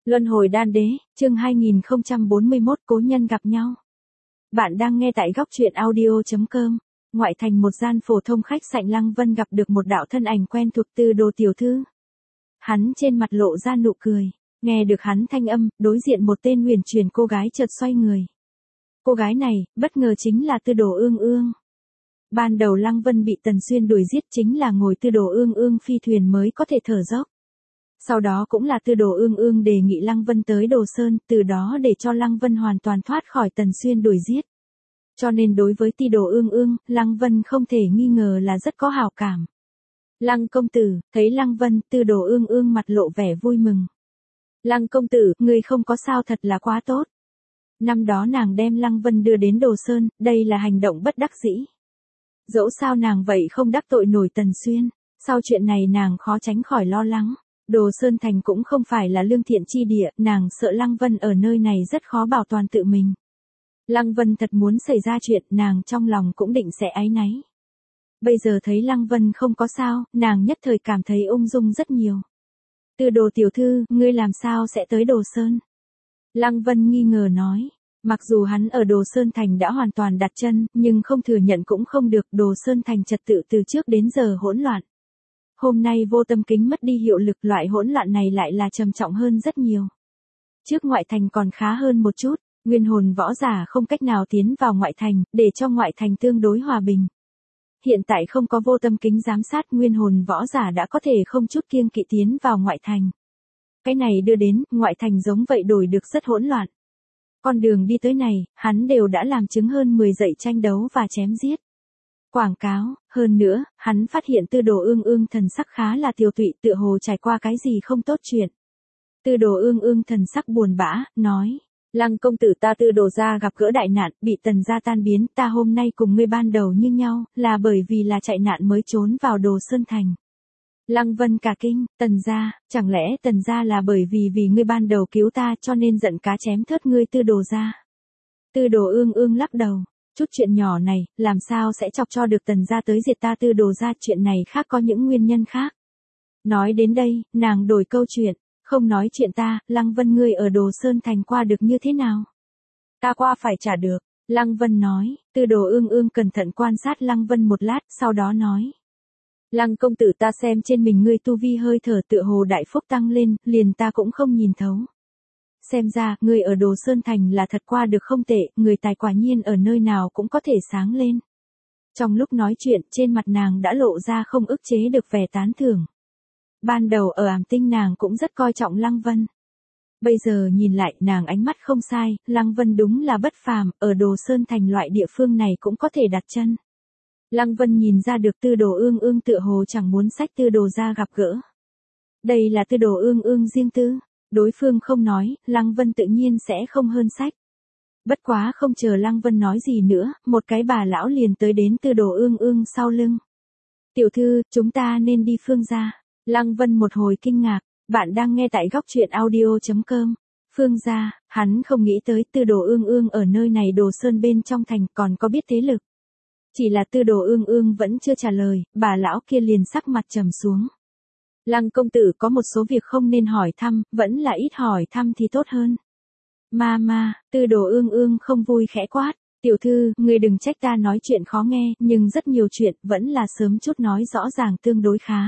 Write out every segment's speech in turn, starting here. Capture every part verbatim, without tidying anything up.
Luân hồi đan đế, chương hai nghìn không trăm bốn mươi mốt cố nhân gặp nhau. Bạn đang nghe tại góc truyện audio.com. Ngoại thành một gian phổ thông khách sạn, Lăng Vân gặp được một đạo thân ảnh quen thuộc, Tư Đồ tiểu thư. Hắn trên mặt lộ ra nụ cười, nghe được hắn thanh âm, đối diện một tên huyền truyền cô gái chợt xoay người. Cô gái này, bất ngờ chính là Tư Đồ Ương Ương. Ban đầu Lăng Vân bị Tần Xuyên đuổi giết chính là ngồi Tư Đồ Ương Ương phi thuyền mới có thể thở dốc. Sau đó cũng là Tư Đồ Ương Ương đề nghị Lăng Vân tới Đồ Sơn, từ đó để cho Lăng Vân hoàn toàn thoát khỏi Tần Xuyên đuổi giết. Cho nên đối với Tư Đồ Ương Ương, Lăng Vân không thể nghi ngờ là rất có hảo cảm. Lăng công tử, thấy Lăng Vân, Tư Đồ Ương Ương mặt lộ vẻ vui mừng. Lăng công tử, người không có sao thật là quá tốt. Năm đó nàng đem Lăng Vân đưa đến Đồ Sơn, đây là hành động bất đắc dĩ. Dẫu sao nàng vậy không đắc tội nổi Tần Xuyên, sau chuyện này nàng khó tránh khỏi lo lắng. Đồ Sơn Thành cũng không phải là lương thiện chi địa, nàng sợ Lăng Vân ở nơi này rất khó bảo toàn tự mình. Lăng Vân thật muốn xảy ra chuyện, nàng trong lòng cũng định sẽ áy náy. Bây giờ thấy Lăng Vân không có sao, nàng nhất thời cảm thấy ung dung rất nhiều. Tư Đồ tiểu thư, ngươi làm sao sẽ tới Đồ Sơn? Lăng Vân nghi ngờ nói. Mặc dù hắn ở Đồ Sơn Thành đã hoàn toàn đặt chân, nhưng không thừa nhận cũng không được, Đồ Sơn Thành trật tự từ trước đến giờ hỗn loạn. Hôm nay vô tâm kính mất đi hiệu lực, loại hỗn loạn này lại là trầm trọng hơn rất nhiều. Trước ngoại thành còn khá hơn một chút, nguyên hồn võ giả không cách nào tiến vào ngoại thành, để cho ngoại thành tương đối hòa bình. Hiện tại không có vô tâm kính giám sát, nguyên hồn võ giả đã có thể không chút kiêng kỵ tiến vào ngoại thành. Cái này đưa đến, ngoại thành giống vậy đổi được rất hỗn loạn. Con đường đi tới này, hắn đều đã làm chứng hơn mười dậy tranh đấu và chém giết. Quảng cáo, hơn nữa, hắn phát hiện Tư Đồ Ương Ương thần sắc khá là tiêu tụy, tựa hồ trải qua cái gì không tốt chuyện. Tư Đồ Ương Ương thần sắc buồn bã, nói, Lăng công tử, ta Tư Đồ gia gặp gỡ đại nạn, bị Tần gia tan biến, ta hôm nay cùng ngươi ban đầu như nhau, là bởi vì là chạy nạn mới trốn vào Đồ Sơn Thành. Lăng Vân cả kinh, Tần gia, chẳng lẽ Tần gia là bởi vì vì ngươi ban đầu cứu ta cho nên giận cá chém thớt ngươi Tư Đồ gia? Tư Đồ Ương Ương lắc đầu. Chút chuyện nhỏ này, làm sao sẽ chọc cho được Tần gia tới diệt ta Tư Đồ gia, chuyện này khác có những nguyên nhân khác. Nói đến đây, nàng đổi câu chuyện, không nói chuyện ta, Lăng Vân ngươi ở Đồ Sơn Thành qua được như thế nào? Ta qua phải trả được, Lăng Vân nói. Tư Đồ Ương Ương cẩn thận quan sát Lăng Vân một lát, sau đó nói. Lăng công tử, ta xem trên mình ngươi tu vi hơi thở tựa hồ đại phúc tăng lên, liền ta cũng không nhìn thấu. Xem ra, người ở Đồ Sơn Thành là thật qua được không tệ, người tài quả nhiên ở nơi nào cũng có thể sáng lên. Trong lúc nói chuyện, trên mặt nàng đã lộ ra không ức chế được vẻ tán thưởng. Ban đầu ở Ảm Tinh nàng cũng rất coi trọng Lăng Vân. Bây giờ nhìn lại, nàng ánh mắt không sai, Lăng Vân đúng là bất phàm, ở Đồ Sơn Thành loại địa phương này cũng có thể đặt chân. Lăng Vân nhìn ra được Tư Đồ Ương Ương tựa hồ chẳng muốn xách Tư Đồ ra gặp gỡ. Đây là Tư Đồ Ương Ương riêng tư. Đối phương không nói, Lăng Vân tự nhiên sẽ không hơn sách. Bất quá không chờ Lăng Vân nói gì nữa, một cái bà lão liền tới đến Tư Đồ Ương Ương sau lưng. Tiểu thư, chúng ta nên đi Phương gia. Lăng Vân một hồi kinh ngạc, bạn đang nghe tại góc truyện audio.com. Phương gia, hắn không nghĩ tới Tư Đồ Ương Ương ở nơi này Đồ Sơn bên trong thành còn có biết thế lực. Chỉ là Tư Đồ Ương Ương vẫn chưa trả lời, bà lão kia liền sắc mặt trầm xuống. Lăng công tử, có một số việc không nên hỏi thăm, vẫn là ít hỏi thăm thì tốt hơn. Ma ma, Tư Đồ Ương Ương không vui khẽ quát. Tiểu thư, người đừng trách ta nói chuyện khó nghe, nhưng rất nhiều chuyện, vẫn là sớm chút nói rõ ràng tương đối khá.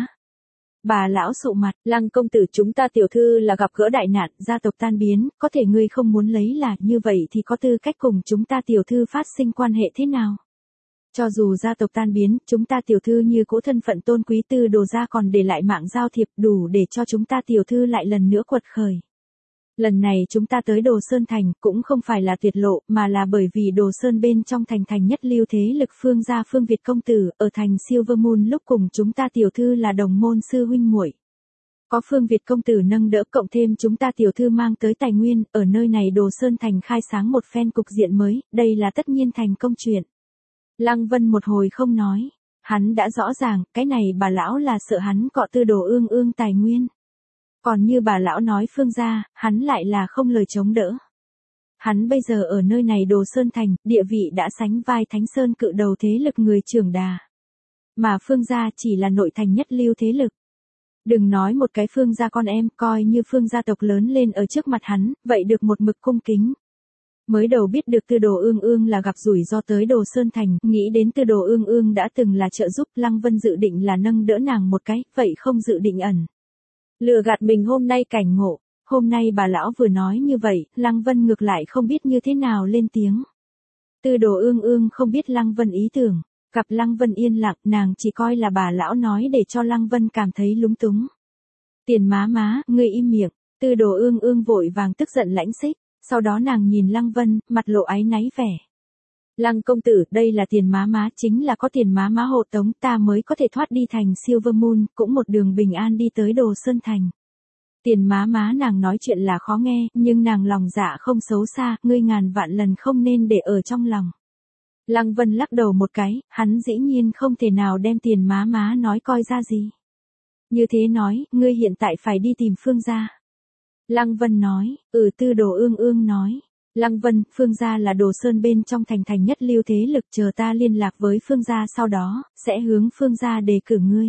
Bà lão sụ mặt, Lăng công tử, chúng ta tiểu thư là gặp gỡ đại nạn, gia tộc tan biến, có thể ngươi không muốn lấy là như vậy thì có tư cách cùng chúng ta tiểu thư phát sinh quan hệ thế nào? Cho dù gia tộc tan biến, chúng ta tiểu thư như cũ thân phận tôn quý, Tư Đồ gia còn để lại mạng giao thiệp đủ để cho chúng ta tiểu thư lại lần nữa quật khởi. Lần này chúng ta tới Đồ Sơn Thành cũng không phải là tuyệt lộ, mà là bởi vì Đồ Sơn bên trong thành thành nhất lưu thế lực Phương gia Phương Việt công tử, ở thành Silver Moon lúc cùng chúng ta tiểu thư là đồng môn sư huynh muội. Có Phương Việt công tử nâng đỡ cộng thêm chúng ta tiểu thư mang tới tài nguyên, ở nơi này Đồ Sơn Thành khai sáng một phen cục diện mới, đây là tất nhiên thành công chuyện. Lăng Vân một hồi không nói, hắn đã rõ ràng, cái này bà lão là sợ hắn cọ Tư Đồ Ương Ương tài nguyên. Còn như bà lão nói Phương gia, hắn lại là không lời chống đỡ. Hắn bây giờ ở nơi này Đồ Sơn Thành, địa vị đã sánh vai Thánh Sơn cự đầu thế lực người trưởng đà. Mà Phương gia chỉ là nội thành nhất lưu thế lực. Đừng nói một cái Phương gia con em, coi như Phương gia tộc lớn lên ở trước mặt hắn, vậy được một mực cung kính. Mới đầu biết được Tư Đồ Ương Ương là gặp rủi ro tới Đồ Sơn Thành, nghĩ đến Tư Đồ Ương Ương đã từng là trợ giúp, Lăng Vân dự định là nâng đỡ nàng một cái, vậy không dự định ẩn. Lừa gạt mình hôm nay cảnh ngộ, hôm nay bà lão vừa nói như vậy, Lăng Vân ngược lại không biết như thế nào lên tiếng. Tư Đồ Ương Ương không biết Lăng Vân ý tưởng, gặp Lăng Vân yên lặng, nàng chỉ coi là bà lão nói để cho Lăng Vân cảm thấy lúng túng. Tiền má má, ngươi im miệng, Tư Đồ Ương Ương vội vàng tức giận lãnh xích, sau đó nàng nhìn Lăng Vân, mặt lộ áy náy vẻ. Lăng công tử, đây là Tiền má má, chính là có Tiền má má hộ tống ta mới có thể thoát đi thành Silver Moon, cũng một đường bình an đi tới Đồ Sơn Thành. Tiền má má nàng nói chuyện là khó nghe, nhưng nàng lòng dạ không xấu xa, ngươi ngàn vạn lần không nên để ở trong lòng. Lăng Vân lắc đầu một cái, hắn dĩ nhiên không thể nào đem Tiền má má nói coi ra gì. Như thế nói, ngươi hiện tại phải đi tìm Phương gia. Lăng Vân nói, ừ. Tư Đồ Ương Ương nói. Lăng Vân, Phương gia là Đồ Sơn bên trong thành thành nhất lưu thế lực, chờ ta liên lạc với Phương gia sau đó, sẽ hướng Phương gia đề cử ngươi.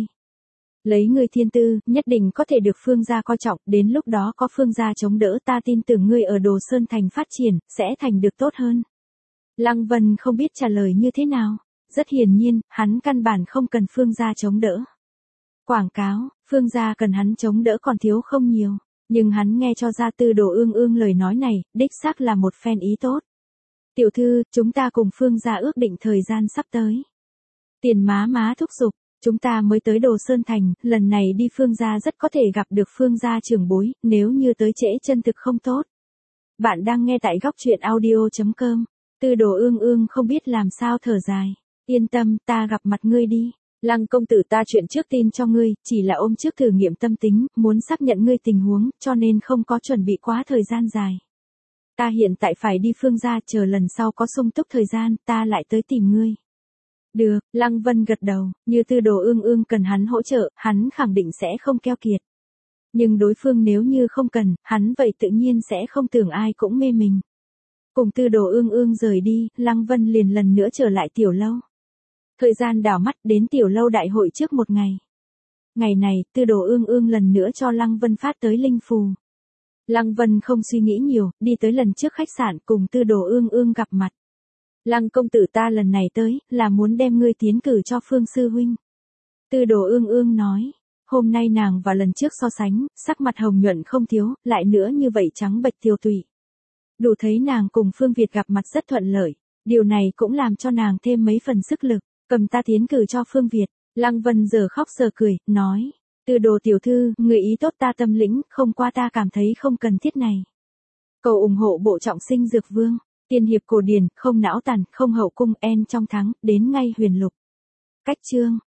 Lấy ngươi thiên tư, nhất định có thể được Phương gia coi trọng, đến lúc đó có Phương gia chống đỡ, ta tin tưởng ngươi ở Đồ Sơn thành phát triển, sẽ thành được tốt hơn. Lăng Vân không biết trả lời như thế nào, rất hiển nhiên, hắn căn bản không cần Phương gia chống đỡ. Quảng cáo, Phương gia cần hắn chống đỡ còn thiếu không nhiều, nhưng hắn nghe cho ra Tư Đồ Ương Ương lời nói này, đích xác là một phen ý tốt. Tiểu thư, chúng ta cùng Phương gia ước định thời gian sắp tới. Tiền má má thúc giục, chúng ta mới tới Đồ Sơn Thành, lần này đi Phương gia rất có thể gặp được Phương gia trưởng bối, nếu như tới trễ chân thực không tốt. Bạn đang nghe tại góc truyện audio chấm com. Tư Đồ Ương Ương không biết làm sao thở dài. Yên tâm, ta gặp mặt ngươi đi. Lăng công tử, ta chuyện trước tin cho ngươi, chỉ là ôm trước thử nghiệm tâm tính, muốn xác nhận ngươi tình huống, cho nên không có chuẩn bị quá thời gian dài. Ta hiện tại phải đi Phương gia, chờ lần sau có sung túc thời gian, ta lại tới tìm ngươi. Được, Lăng Vân gật đầu, như Tư Đồ Ương Ương cần hắn hỗ trợ, hắn khẳng định sẽ không keo kiệt. Nhưng đối phương nếu như không cần, hắn vậy tự nhiên sẽ không tưởng ai cũng mê mình. Cùng Tư Đồ Ương Ương rời đi, Lăng Vân liền lần nữa trở lại tiểu lâu. Thời gian đảo mắt đến tiểu lâu đại hội trước một ngày. Ngày này, Tư Đồ Ương Ương lần nữa cho Lăng Vân phát tới linh phù. Lăng Vân không suy nghĩ nhiều, đi tới lần trước khách sạn cùng Tư Đồ Ương Ương gặp mặt. Lăng công tử, ta lần này tới, là muốn đem ngươi tiến cử cho Phương sư huynh. Tư Đồ Ương Ương nói, hôm nay nàng và lần trước so sánh, sắc mặt hồng nhuận không thiếu, lại nữa như vậy trắng bệch tiêu tụy. Đủ thấy nàng cùng Phương Việt gặp mặt rất thuận lợi, điều này cũng làm cho nàng thêm mấy phần sức lực, cầm ta tiến cử cho Phương Việt. Lăng Vân giờ khóc giờ cười, nói, Tư Đồ tiểu thư, người ý tốt ta tâm lĩnh, không qua ta cảm thấy không cần thiết này. Cầu ủng hộ bộ trọng sinh dược vương, tiên hiệp cổ điển, không não tàn, không hậu cung, en trong thắng, đến ngay huyền lục. Cách chương